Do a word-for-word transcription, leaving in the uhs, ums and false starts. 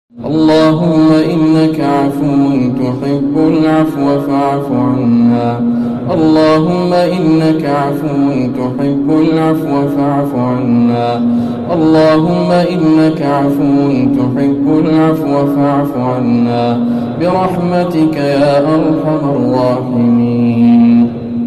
اللهم إنك عفو تحب العفو فاعف عنا. اللهم إنك عفو تحب العفو فاعف عنا. اللهم إنك عفو تحب العفو فاعف عنا برحمتك يا أرحم الراحمين.